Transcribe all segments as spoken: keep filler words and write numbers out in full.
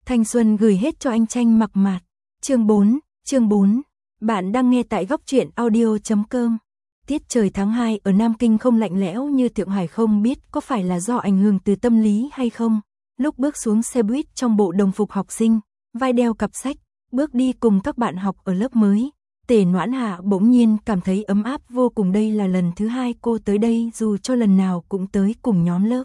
Thanh xuân gửi hết cho anh Tranh Mặc Mạt. Chương bốn, chương bốn. Bạn đang nghe tại góc truyện audio chấm com. Tiết trời tháng hai ở Nam Kinh không lạnh lẽo như Thượng Hải, không biết có phải là do ảnh hưởng từ tâm lý hay không. Lúc bước xuống xe buýt trong bộ đồng phục học sinh, vai đeo cặp sách, bước đi cùng các bạn học ở lớp mới, Tề Noãn Hạ bỗng nhiên cảm thấy ấm áp vô cùng. Đây là lần thứ hai cô tới đây, dù cho lần nào cũng tới cùng nhóm lớp.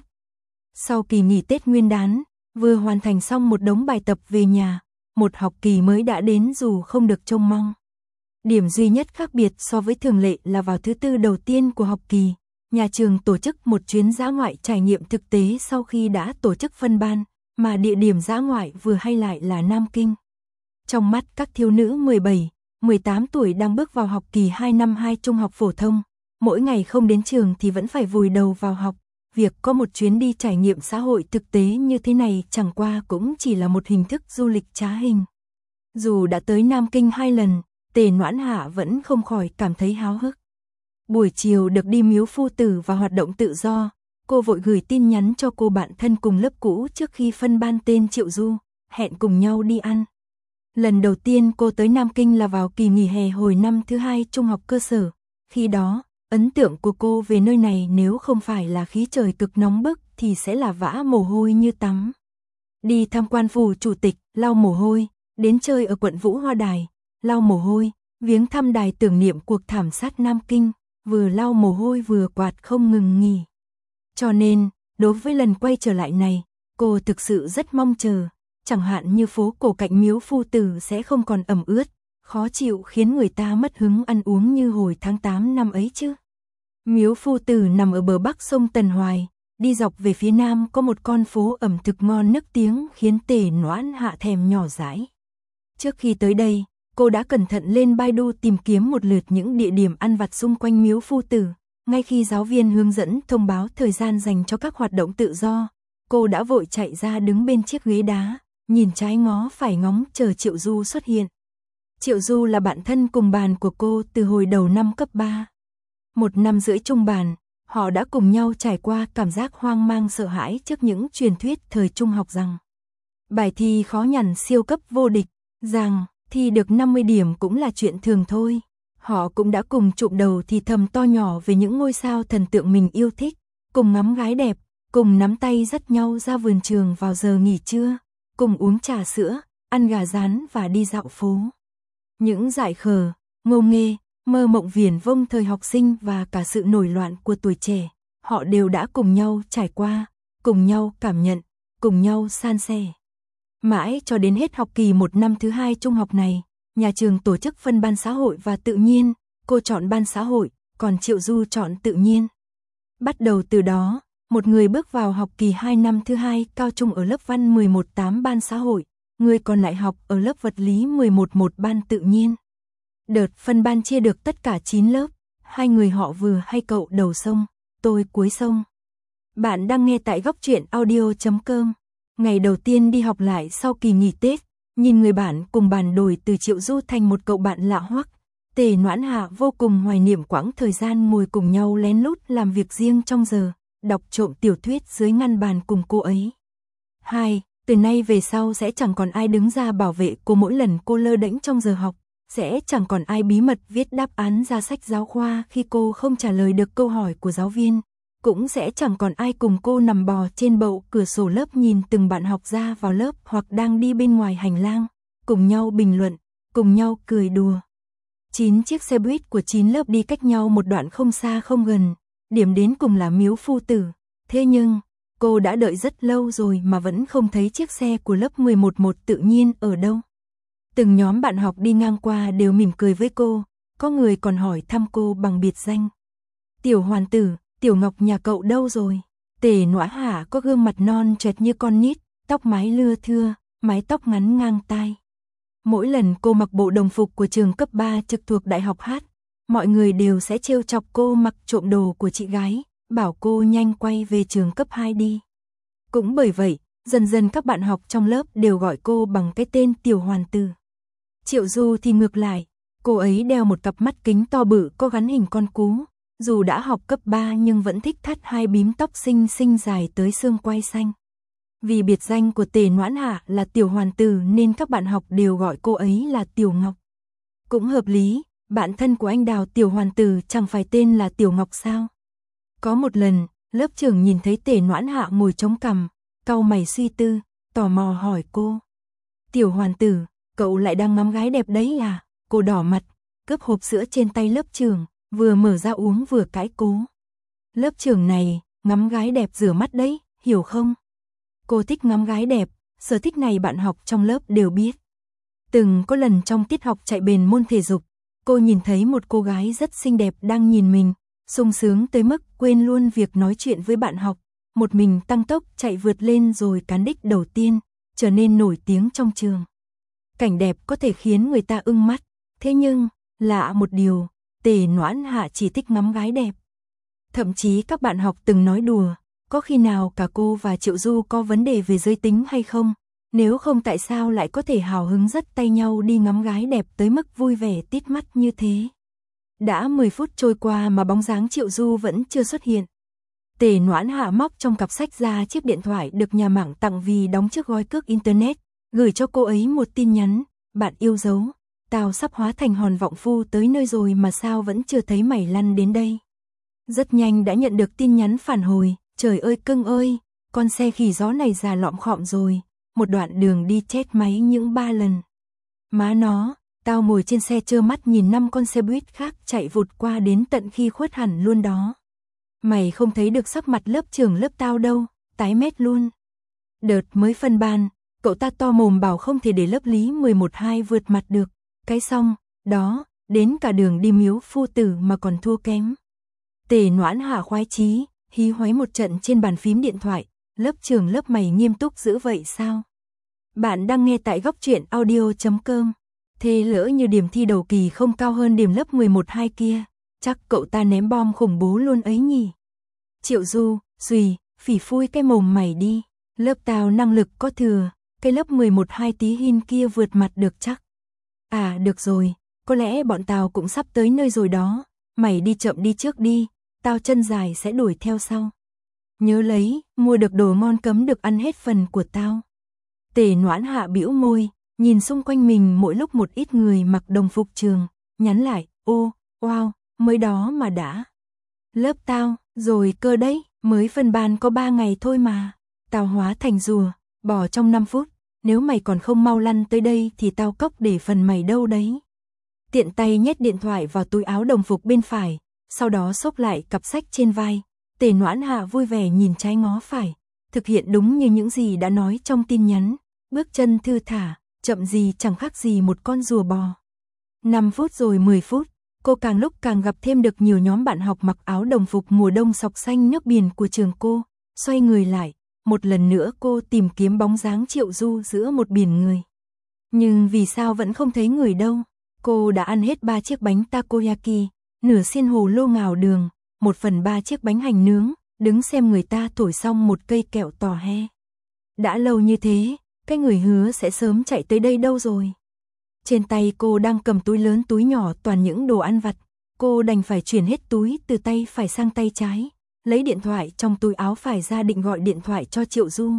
Sau kỳ nghỉ Tết Nguyên đán, vừa hoàn thành xong một đống bài tập về nhà, một học kỳ mới đã đến dù không được trông mong. Điểm duy nhất khác biệt so với thường lệ là vào thứ tư đầu tiên của học kỳ, nhà trường tổ chức một chuyến dã ngoại trải nghiệm thực tế sau khi đã tổ chức phân ban, mà địa điểm dã ngoại vừa hay lại là Nam Kinh. Trong mắt các thiếu nữ mười bảy, mười tám tuổi đang bước vào học kỳ hai năm hai trung học phổ thông, mỗi ngày không đến trường thì vẫn phải vùi đầu vào học. Việc có một chuyến đi trải nghiệm xã hội thực tế như thế này chẳng qua cũng chỉ là một hình thức du lịch trá hình. Dù đã tới Nam Kinh hai lần, Tề Noãn Hạ vẫn không khỏi cảm thấy háo hức. Buổi chiều được đi Miếu Phu Tử và hoạt động tự do, cô vội gửi tin nhắn cho cô bạn thân cùng lớp cũ trước khi phân ban tên Triệu Du, hẹn cùng nhau đi ăn. Lần đầu tiên cô tới Nam Kinh là vào kỳ nghỉ hè hồi năm thứ hai trung học cơ sở. Khi đó, ấn tượng của cô về nơi này nếu không phải là khí trời cực nóng bức thì sẽ là vã mồ hôi như tắm. Đi tham quan phủ chủ tịch, lau mồ hôi, đến chơi ở quận Vũ Hoa Đài, lau mồ hôi, viếng thăm đài tưởng niệm cuộc thảm sát Nam Kinh, vừa lau mồ hôi vừa quạt không ngừng nghỉ. Cho nên, đối với lần quay trở lại này, cô thực sự rất mong chờ, chẳng hạn như phố cổ cạnh Miếu Phu Tử sẽ không còn ẩm ướt, khó chịu khiến người ta mất hứng ăn uống như hồi tháng tám năm ấy chứ. Miếu Phu Tử nằm ở bờ bắc sông Tần Hoài, đi dọc về phía nam có một con phố ẩm thực ngon nức tiếng khiến Tề Noãn Hạ thèm nhỏ dãi. Trước khi tới đây, cô đã cẩn thận lên Baidu tìm kiếm một lượt những địa điểm ăn vặt xung quanh Miếu Phu Tử. Ngay khi giáo viên hướng dẫn thông báo thời gian dành cho các hoạt động tự do, cô đã vội chạy ra đứng bên chiếc ghế đá, nhìn trái ngó phải ngóng chờ Triệu Du xuất hiện. Triệu Du là bạn thân cùng bàn của cô từ hồi đầu năm cấp ba. Một năm rưỡi trung bàn, họ đã cùng nhau trải qua cảm giác hoang mang sợ hãi trước những truyền thuyết thời trung học rằng bài thi khó nhằn siêu cấp vô địch, rằng thi được năm mươi điểm cũng là chuyện thường thôi. Họ cũng đã cùng chụm đầu thì thầm to nhỏ về những ngôi sao thần tượng mình yêu thích, cùng ngắm gái đẹp, cùng nắm tay dắt nhau ra vườn trường vào giờ nghỉ trưa, cùng uống trà sữa, ăn gà rán và đi dạo phố. Những dại khờ, ngô nghê, mơ mộng viển vông thời học sinh và cả sự nổi loạn của tuổi trẻ, họ đều đã cùng nhau trải qua, cùng nhau cảm nhận, cùng nhau san sẻ. Mãi cho đến hết học kỳ một năm thứ hai trung học này, nhà trường tổ chức phân ban xã hội và tự nhiên, cô chọn ban xã hội, còn Triệu Du chọn tự nhiên. Bắt đầu từ đó, một người bước vào học kỳ hai năm thứ hai cao trung ở lớp văn mười một tám ban xã hội, người còn lại học ở lớp vật lý mười một một ban tự nhiên. Đợt phân ban chia được tất cả chín lớp, hai người họ vừa hay cậu đầu sông, tôi cuối sông. Bạn đang nghe tại góc truyện audio chấm com. Ngày đầu tiên đi học lại sau kỳ nghỉ Tết, nhìn người bạn cùng bàn đổi từ Triệu Du thành một cậu bạn lạ hoắc, Tề Noãn Hạ vô cùng hoài niệm quãng thời gian ngồi cùng nhau lén lút làm việc riêng trong giờ, đọc trộm tiểu thuyết dưới ngăn bàn cùng cô ấy. Hai, từ nay về sau sẽ chẳng còn ai đứng ra bảo vệ cô mỗi lần cô lơ đễnh trong giờ học, sẽ chẳng còn ai bí mật viết đáp án ra sách giáo khoa khi cô không trả lời được câu hỏi của giáo viên, cũng sẽ chẳng còn ai cùng cô nằm bò trên bậu cửa sổ lớp nhìn từng bạn học ra vào lớp hoặc đang đi bên ngoài hành lang, cùng nhau bình luận, cùng nhau cười đùa. Chín chiếc xe buýt của chín lớp đi cách nhau một đoạn không xa không gần, điểm đến cùng là Miếu Phu Tử. Thế nhưng, cô đã đợi rất lâu rồi mà vẫn không thấy chiếc xe của lớp mười một một tự nhiên ở đâu. Từng nhóm bạn học đi ngang qua đều mỉm cười với cô, có người còn hỏi thăm cô bằng biệt danh. Tiểu Hoàn Tử, Tiểu Ngọc nhà cậu đâu rồi? Tề Noãn Hạ có gương mặt non choẹt như con nít, tóc mái lưa thưa, mái tóc ngắn ngang tai. Mỗi lần cô mặc bộ đồng phục của trường cấp ba trực thuộc Đại học Hát, mọi người đều sẽ trêu chọc cô mặc trộm đồ của chị gái, bảo cô nhanh quay về trường cấp hai đi. Cũng bởi vậy, dần dần các bạn học trong lớp đều gọi cô bằng cái tên Tiểu Hoàn Tử. Triệu Du thì ngược lại, cô ấy đeo một cặp mắt kính to bự có gắn hình con cú, dù đã học cấp ba nhưng vẫn thích thắt hai bím tóc xinh xinh dài tới xương quai xanh. Vì biệt danh của Tề Noãn Hạ là Tiểu Hoàn Tử nên các bạn học đều gọi cô ấy là Tiểu Ngọc. Cũng hợp lý, bạn thân của anh Đào Tiểu Hoàn Tử chẳng phải tên là Tiểu Ngọc sao? Có một lần, lớp trưởng nhìn thấy Tề Noãn Hạ ngồi chống cằm, cau mày suy tư, tò mò hỏi cô. Tiểu Hoàn Tử, cậu lại đang ngắm gái đẹp đấy à? Cô đỏ mặt, cướp hộp sữa trên tay lớp trưởng, vừa mở ra uống vừa cãi cố. Lớp trưởng này, ngắm gái đẹp rửa mắt đấy, hiểu không? Cô thích ngắm gái đẹp, sở thích này bạn học trong lớp đều biết. Từng có lần trong tiết học chạy bền môn thể dục, cô nhìn thấy một cô gái rất xinh đẹp đang nhìn mình, sung sướng tới mức quên luôn việc nói chuyện với bạn học, một mình tăng tốc chạy vượt lên rồi cán đích đầu tiên, trở nên nổi tiếng trong trường. Cảnh đẹp có thể khiến người ta ưng mắt, thế nhưng, lạ một điều, Tề Noãn Hạ chỉ thích ngắm gái đẹp. Thậm chí các bạn học từng nói đùa, có khi nào cả cô và Triệu Du có vấn đề về giới tính hay không? Nếu không tại sao lại có thể hào hứng dắt tay nhau đi ngắm gái đẹp tới mức vui vẻ tít mắt như thế? Đã mười phút trôi qua mà bóng dáng Triệu Du vẫn chưa xuất hiện. Tề Noãn Hạ móc trong cặp sách ra chiếc điện thoại được nhà mạng tặng vì đóng trước gói cước internet, gửi cho cô ấy một tin nhắn, bạn yêu dấu, tao sắp hóa thành hòn vọng phu tới nơi rồi mà sao vẫn chưa thấy mày lăn đến đây. Rất nhanh đã nhận được tin nhắn phản hồi, trời ơi cưng ơi, con xe khỉ gió này già lọm khọm rồi, một đoạn đường đi chết máy những ba lần. Má nó, tao ngồi trên xe trơ mắt nhìn năm con xe buýt khác chạy vụt qua đến tận khi khuất hẳn luôn đó. Mày không thấy được sắc mặt lớp trưởng lớp tao đâu, tái mét luôn. Đợt mới phân ban, cậu ta to mồm bảo không thể để lớp lý mười một hai vượt mặt được, cái xong, đó, đến cả đường đi miếu phu tử mà còn thua kém. Tề Noãn Hạ khoái chí, hí hoáy một trận trên bàn phím điện thoại, lớp trưởng lớp mày nghiêm túc dữ vậy sao? Bạn đang nghe tại góc truyện audio chấm com. Thế lỡ như điểm thi đầu kỳ không cao hơn điểm lớp mười một hai kia, chắc cậu ta ném bom khủng bố luôn ấy nhỉ. Triệu Du, xùy, phỉ phui cái mồm mày đi, lớp tao năng lực có thừa, cái lớp mười một hai tí hin kia vượt mặt được chắc. À được rồi, có lẽ bọn tao cũng sắp tới nơi rồi đó, mày đi chậm đi trước đi, tao chân dài sẽ đuổi theo sau. Nhớ lấy, mua được đồ ngon cấm được ăn hết phần của tao. Tề Noãn Hạ bĩu môi, nhìn xung quanh mình mỗi lúc một ít người mặc đồng phục trường, nhắn lại, ô, wow, mới đó mà đã. Lớp tao, rồi cơ đấy, mới phân ban có ba ngày thôi mà, tao hóa thành rùa, bỏ trong năm phút, nếu mày còn không mau lăn tới đây thì tao cốc để phần mày đâu đấy. Tiện tay nhét điện thoại vào túi áo đồng phục bên phải, sau đó xốc lại cặp sách trên vai, Tề Noãn Hạ vui vẻ nhìn trái ngó phải, thực hiện đúng như những gì đã nói trong tin nhắn, bước chân thư thả, chậm gì chẳng khác gì một con rùa bò. năm phút rồi mười phút, cô càng lúc càng gặp thêm được nhiều nhóm bạn học mặc áo đồng phục mùa đông sọc xanh nước biển của trường cô, xoay người lại, một lần nữa cô tìm kiếm bóng dáng Triệu Du giữa một biển người. Nhưng vì sao vẫn không thấy người đâu? Cô đã ăn hết ba chiếc bánh takoyaki, nửa xiên hồ lô ngào đường, một phần ba chiếc bánh hành nướng, đứng xem người ta thổi xong một cây kẹo tò he. Đã lâu như thế, cái người hứa sẽ sớm chạy tới đây đâu rồi? Trên tay cô đang cầm túi lớn túi nhỏ toàn những đồ ăn vặt, cô đành phải chuyển hết túi từ tay phải sang tay trái, lấy điện thoại trong túi áo phải ra định gọi điện thoại cho Triệu Du.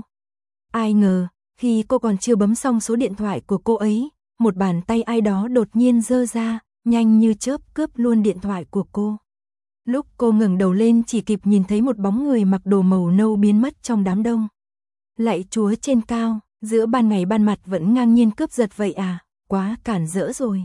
Ai ngờ, khi cô còn chưa bấm xong số điện thoại của cô ấy, một bàn tay ai đó đột nhiên giơ ra, nhanh như chớp cướp luôn điện thoại của cô. Lúc cô ngẩng đầu lên chỉ kịp nhìn thấy một bóng người mặc đồ màu nâu biến mất trong đám đông. Lạy Chúa trên cao, giữa ban ngày ban mặt vẫn ngang nhiên cướp giật vậy à, quá cản rỡ rồi.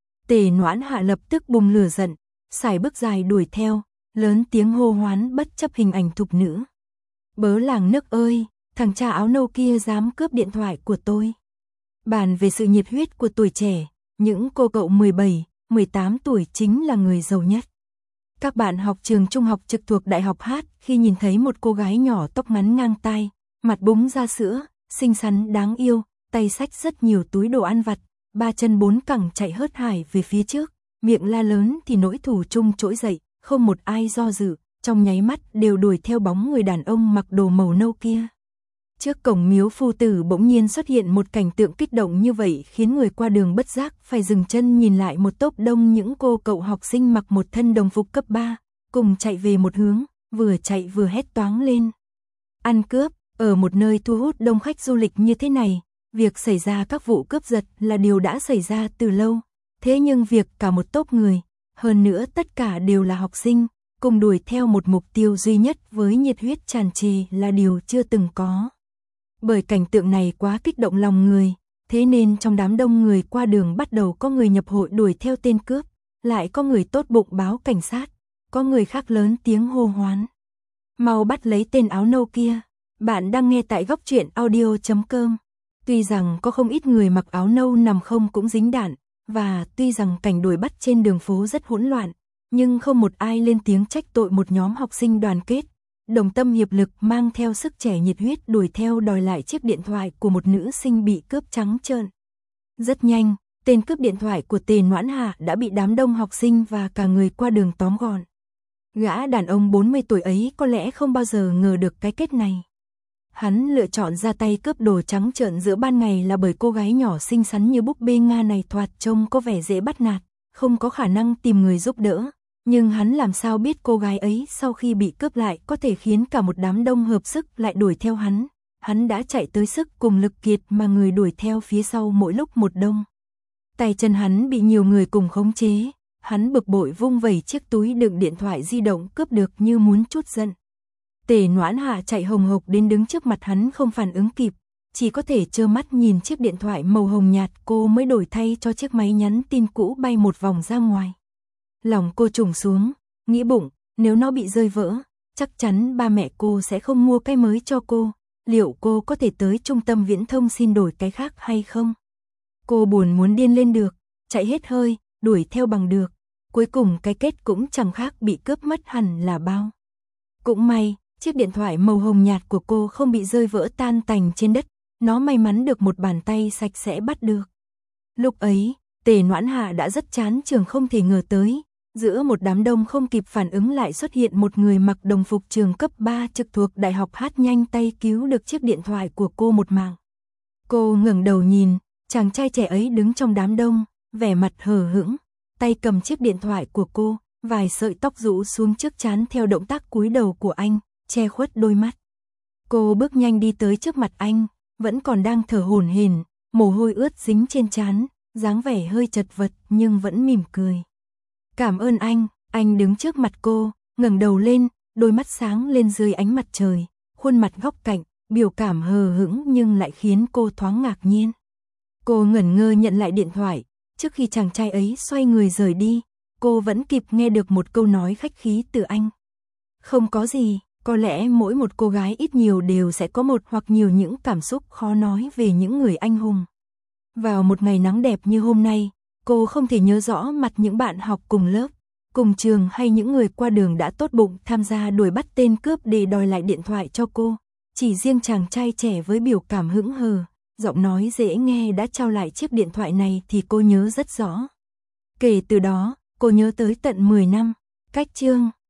Tề Noãn Hạ lập tức bùng lửa giận, sải bước dài đuổi theo, lớn tiếng hô hoán bất chấp hình ảnh thục nữ. Bớ làng nước ơi, thằng cha áo nâu kia dám cướp điện thoại của tôi. Bàn về sự nhiệt huyết của tuổi trẻ, những cô cậu mười bảy, mười tám tuổi chính là người giàu nhất. Các bạn học trường trung học trực thuộc Đại học Hát khi nhìn thấy một cô gái nhỏ tóc ngắn ngang tai, mặt búng ra sữa, xinh xắn đáng yêu, tay xách rất nhiều túi đồ ăn vặt, ba chân bốn cẳng chạy hớt hải về phía trước, miệng la lớn thì nỗi thù chung trỗi dậy, không một ai do dự, trong nháy mắt đều đuổi theo bóng người đàn ông mặc đồ màu nâu kia. Trước cổng miếu phu tử bỗng nhiên xuất hiện một cảnh tượng kích động như vậy khiến người qua đường bất giác phải dừng chân nhìn lại một tốp đông những cô cậu học sinh mặc một thân đồng phục cấp ba, cùng chạy về một hướng, vừa chạy vừa hét toáng lên. Ăn cướp, Ở một nơi thu hút đông khách du lịch như thế này, việc xảy ra các vụ cướp giật là điều đã xảy ra từ lâu. Thế nhưng việc cả một tốp người, hơn nữa tất cả đều là học sinh, cùng đuổi theo một mục tiêu duy nhất với nhiệt huyết tràn trề là điều chưa từng có. Bởi cảnh tượng này quá kích động lòng người, thế nên trong đám đông người qua đường bắt đầu có người nhập hội đuổi theo tên cướp, lại có người tốt bụng báo cảnh sát, có người khác lớn tiếng hô hoán. Mau bắt lấy tên áo nâu kia. Bạn đang nghe tại góc truyện audio chấm com. Tuy rằng có không ít người mặc áo nâu nằm không cũng dính đạn, và tuy rằng cảnh đuổi bắt trên đường phố rất hỗn loạn, nhưng không một ai lên tiếng trách tội một nhóm học sinh đoàn kết, đồng tâm hiệp lực mang theo sức trẻ nhiệt huyết đuổi theo đòi lại chiếc điện thoại của một nữ sinh bị cướp trắng trợn. Rất nhanh, tên cướp điện thoại của Tề Noãn Hạ đã bị đám đông học sinh và cả người qua đường tóm gọn. Gã đàn ông bốn mươi tuổi ấy có lẽ không bao giờ ngờ được cái kết này. Hắn lựa chọn ra tay cướp đồ trắng trợn giữa ban ngày là bởi cô gái nhỏ xinh xắn như búp bê Nga này thoạt trông có vẻ dễ bắt nạt, không có khả năng tìm người giúp đỡ. Nhưng hắn làm sao biết cô gái ấy sau khi bị cướp lại có thể khiến cả một đám đông hợp sức lại đuổi theo hắn. Hắn đã chạy tới sức cùng lực kiệt mà người đuổi theo phía sau mỗi lúc một đông. Tay chân hắn bị nhiều người cùng khống chế, hắn bực bội vung vẩy chiếc túi đựng điện thoại di động cướp được như muốn trút giận. Tề Noãn Hạ chạy hồng hộc đến đứng trước mặt hắn không phản ứng kịp, chỉ có thể trơ mắt nhìn chiếc điện thoại màu hồng nhạt cô mới đổi thay cho chiếc máy nhắn tin cũ bay một vòng ra ngoài. Lòng cô trùng xuống, nghĩ bụng, nếu nó bị rơi vỡ, chắc chắn ba mẹ cô sẽ không mua cái mới cho cô, liệu cô có thể tới trung tâm viễn thông xin đổi cái khác hay không? Cô buồn muốn điên lên được, chạy hết hơi, đuổi theo bằng được, cuối cùng cái kết cũng chẳng khác bị cướp mất hẳn là bao. Cũng may, chiếc điện thoại màu hồng nhạt của cô không bị rơi vỡ tan tành trên đất, nó may mắn được một bàn tay sạch sẽ bắt được. Lúc ấy, Tề Noãn Hạ đã rất chán trường không thể ngờ tới, giữa một đám đông không kịp phản ứng lại xuất hiện một người mặc đồng phục trường cấp ba trực thuộc đại học hát nhanh tay cứu được chiếc điện thoại của cô một mạng. Cô ngẩng đầu nhìn, chàng trai trẻ ấy đứng trong đám đông, vẻ mặt hờ hững, tay cầm chiếc điện thoại của cô, vài sợi tóc rũ xuống trước trán theo động tác cúi đầu của anh, che khuất đôi mắt. Cô bước nhanh đi tới trước mặt anh, vẫn còn đang thở hổn hển, mồ hôi ướt dính trên trán, dáng vẻ hơi chật vật nhưng vẫn mỉm cười. Cảm ơn anh, anh đứng trước mặt cô, ngẩng đầu lên, đôi mắt sáng lên dưới ánh mặt trời, khuôn mặt góc cạnh, biểu cảm hờ hững nhưng lại khiến cô thoáng ngạc nhiên. Cô ngẩn ngơ nhận lại điện thoại, trước khi chàng trai ấy xoay người rời đi, cô vẫn kịp nghe được một câu nói khách khí từ anh. Không có gì, có lẽ mỗi một cô gái ít nhiều đều sẽ có một hoặc nhiều những cảm xúc khó nói về những người anh hùng. Vào một ngày nắng đẹp như hôm nay, cô không thể nhớ rõ mặt những bạn học cùng lớp, cùng trường hay những người qua đường đã tốt bụng tham gia đuổi bắt tên cướp để đòi lại điện thoại cho cô. Chỉ riêng chàng trai trẻ với biểu cảm hững hờ, giọng nói dễ nghe đã trao lại chiếc điện thoại này thì cô nhớ rất rõ. Kể từ đó, cô nhớ tới tận mười năm. Cách chương